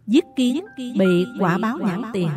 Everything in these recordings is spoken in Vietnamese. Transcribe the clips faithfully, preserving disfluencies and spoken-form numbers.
giết kiến bị quả báo nhãn tiền.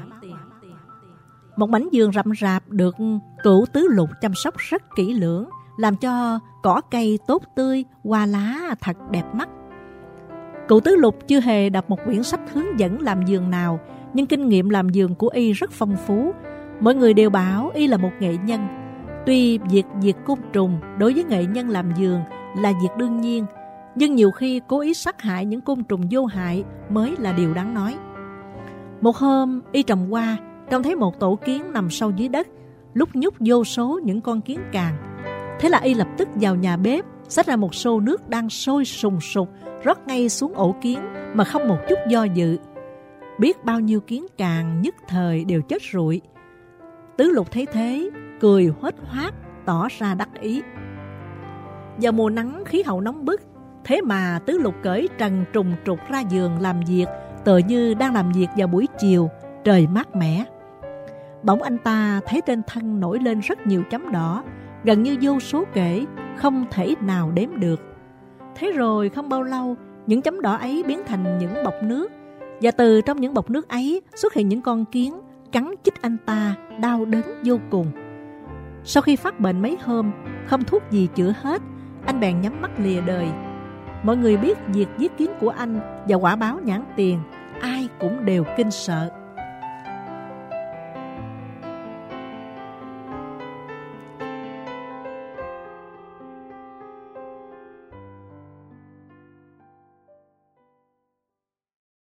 Một mảnh vườn rậm rạp được Cửu Tứ Lục chăm sóc rất kỹ lưỡng, làm cho cỏ cây tốt tươi, hoa lá thật đẹp mắt. Cửu Tứ Lục chưa hề đọc một quyển sách hướng dẫn làm vườn nào, nhưng kinh nghiệm làm vườn của y rất phong phú. Mọi người đều bảo y là một nghệ nhân. Tuy việc diệt côn trùng đối với nghệ nhân làm vườn là việc đương nhiên, nhưng nhiều khi cố ý sát hại những côn trùng vô hại mới là điều đáng nói. Một hôm, y trồng hoa, trông thấy một tổ kiến nằm sâu dưới đất, lúc nhúc vô số những con kiến càng. Thế là y lập tức vào nhà bếp, xách ra một xô nước đang sôi sùng sục, rót ngay xuống ổ kiến mà không một chút do dự. Biết bao nhiêu kiến càng nhất thời đều chết rụi. Tứ Lục thấy thế, cười huếch hoác, tỏ ra đắc ý. Vào mùa nắng khí hậu nóng bức, thế mà Tứ Lục cởi trần trùng trục ra giường làm việc, tựa như đang làm việc vào buổi chiều, trời mát mẻ. Bỗng anh ta thấy trên thân nổi lên rất nhiều chấm đỏ, gần như vô số kể, không thể nào đếm được. Thế rồi không bao lâu, những chấm đỏ ấy biến thành những bọt nước, và từ trong những bọt nước ấy xuất hiện những con kiến cắn chích anh ta, đau đớn vô cùng. Sau khi phát bệnh mấy hôm, không thuốc gì chữa hết, anh bèn nhắm mắt lìa đời. Mọi người biết việc giết kiến của anh và quả báo nhãn tiền, ai cũng đều kinh sợ.